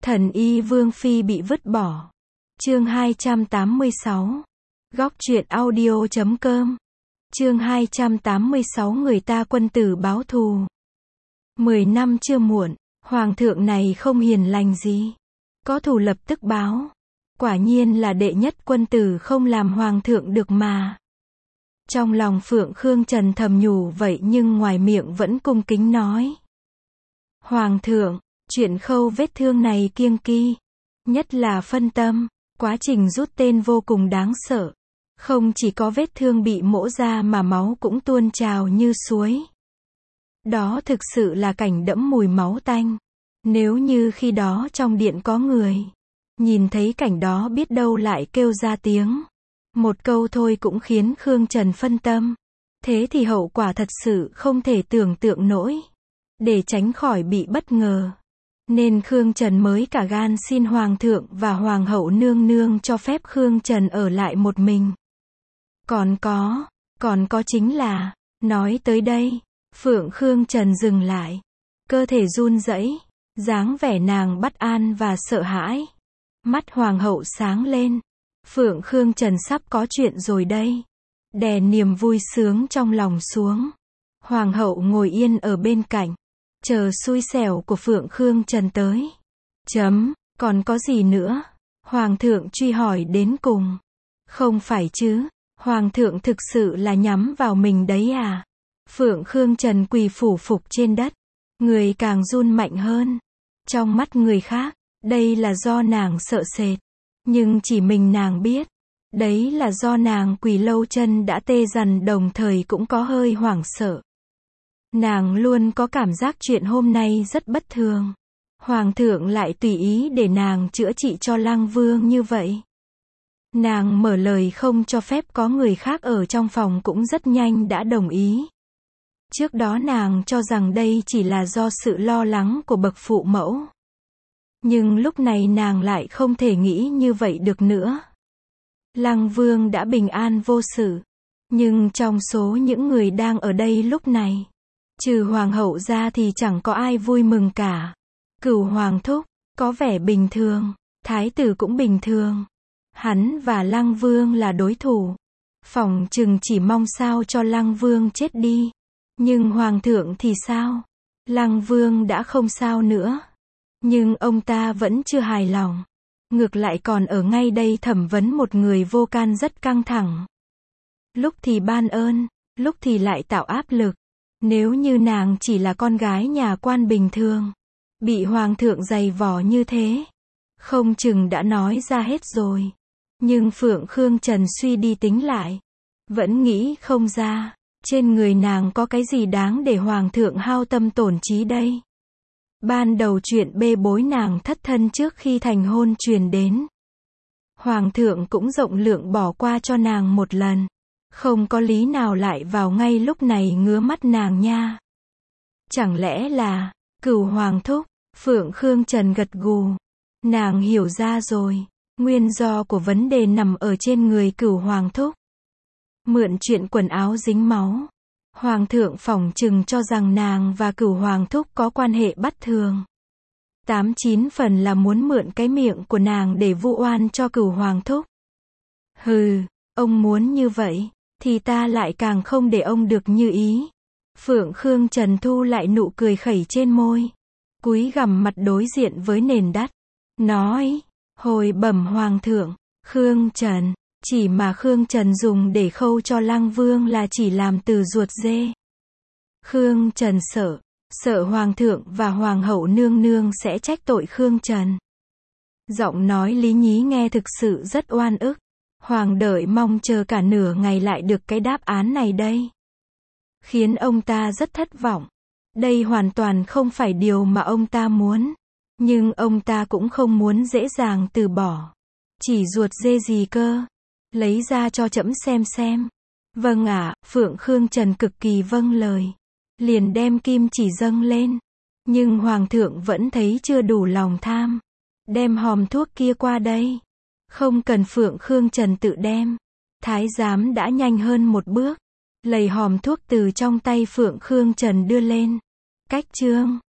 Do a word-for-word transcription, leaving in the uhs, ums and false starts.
Thần y Vương Phi bị vứt bỏ. Chương hai trăm tám mươi sáu. Góc truyện audio chấm com. Chương hai trăm tám mươi sáu người ta quân tử báo thù. Mười năm chưa muộn, hoàng thượng này không hiền lành gì. Có thù lập tức báo. Quả nhiên là đệ nhất quân tử không làm hoàng thượng được mà. Trong lòng Phượng Khương Trần thầm nhủ vậy nhưng ngoài miệng vẫn cung kính nói. Hoàng thượng, chuyện khâu vết thương này kiêng kỵ, nhất là phân tâm, quá trình rút tên vô cùng đáng sợ. Không chỉ có vết thương bị mỗ ra mà máu cũng tuôn trào như suối. Đó thực sự là cảnh đẫm mùi máu tanh. Nếu như khi đó trong điện có người, nhìn thấy cảnh đó biết đâu lại kêu ra tiếng. Một câu thôi cũng khiến Khương Trần phân tâm. Thế thì hậu quả thật sự không thể tưởng tượng nổi. Để tránh khỏi bị bất ngờ, nên Khương Trần mới cả gan xin Hoàng thượng và Hoàng hậu nương nương cho phép Khương Trần ở lại một mình. Còn có, còn có chính là, nói tới đây, Phượng Khương Trần dừng lại. Cơ thể run rẩy, dáng vẻ nàng bất an và sợ hãi. Mắt Hoàng hậu sáng lên. Phượng Khương Trần sắp có chuyện rồi đây. Đè niềm vui sướng trong lòng xuống. Hoàng hậu ngồi yên ở bên cạnh, chờ xui xẻo của Phượng Khương Trần tới. Chấm, còn có gì nữa? Hoàng thượng truy hỏi đến cùng. Không phải chứ, Hoàng thượng thực sự là nhắm vào mình đấy à? Phượng Khương Trần quỳ phủ phục trên đất. Người càng run mạnh hơn. Trong mắt người khác, đây là do nàng sợ sệt. Nhưng chỉ mình nàng biết. Đấy là do nàng quỳ lâu chân đã tê dần đồng thời cũng có hơi hoảng sợ. Nàng luôn có cảm giác chuyện hôm nay rất bất thường. Hoàng thượng lại tùy ý để nàng chữa trị cho Lăng Vương như vậy. Nàng mở lời không cho phép có người khác ở trong phòng cũng rất nhanh đã đồng ý. Trước đó nàng cho rằng đây chỉ là do sự lo lắng của bậc phụ mẫu. Nhưng lúc này nàng lại không thể nghĩ như vậy được nữa. Lăng Vương đã bình an vô sự. Nhưng trong số những người đang ở đây lúc này, trừ Hoàng hậu ra thì chẳng có ai vui mừng cả. Cửu Hoàng thúc, có vẻ bình thường. Thái tử cũng bình thường. Hắn và Lăng Vương là đối thủ. Phỏng chừng chỉ mong sao cho Lăng Vương chết đi. Nhưng Hoàng thượng thì sao? Lăng Vương đã không sao nữa. Nhưng ông ta vẫn chưa hài lòng. Ngược lại còn ở ngay đây thẩm vấn một người vô can rất căng thẳng. Lúc thì ban ơn, lúc thì lại tạo áp lực. Nếu như nàng chỉ là con gái nhà quan bình thường, bị Hoàng thượng giày vò như thế, không chừng đã nói ra hết rồi. Nhưng Phượng Khương Trần suy đi tính lại, vẫn nghĩ không ra, trên người nàng có cái gì đáng để Hoàng thượng hao tâm tổn trí đây. Ban đầu chuyện bê bối nàng thất thân trước khi thành hôn truyền đến. Hoàng thượng cũng rộng lượng bỏ qua cho nàng một lần. Không có lý nào lại vào ngay lúc này ngứa mắt nàng nha. Chẳng lẽ là, Cửu Hoàng thúc? Phượng Khương Trần gật gù. Nàng hiểu ra rồi. Nguyên do của vấn đề nằm ở trên người Cửu Hoàng thúc. Mượn chuyện quần áo dính máu. Hoàng thượng phỏng chừng cho rằng nàng và Cửu Hoàng thúc có quan hệ bất thường. Tám chín phần là muốn mượn cái miệng của nàng để vu oan cho Cửu Hoàng thúc. Hừ, ông muốn như vậy, thì ta lại càng không để ông được như ý. Phượng Khương Trần thu lại nụ cười khẩy trên môi. Cúi gằm mặt đối diện với nền đất. Nói, hồi bẩm Hoàng thượng, Khương Trần. Chỉ mà Khương Trần dùng để khâu cho Lăng Vương là chỉ làm từ ruột dê. Khương Trần sợ, sợ Hoàng thượng và Hoàng hậu nương nương sẽ trách tội Khương Trần. Giọng nói lý nhí nghe thực sự rất oan ức. Hoàng đợi mong chờ cả nửa ngày lại được cái đáp án này đây. Khiến ông ta rất thất vọng. Đây hoàn toàn không phải điều mà ông ta muốn. Nhưng ông ta cũng không muốn dễ dàng từ bỏ. Chỉ ruột dê gì cơ? Lấy ra cho trẫm xem xem. Vâng ạ, Phượng Khương Trần cực kỳ vâng lời. Liền đem kim chỉ dâng lên. Nhưng Hoàng thượng vẫn thấy chưa đủ lòng tham. Đem hòm thuốc kia qua đây. Không cần Phượng Khương Trần tự đem. Thái giám đã nhanh hơn một bước. Lấy hòm thuốc từ trong tay Phượng Khương Trần đưa lên. Cách chương.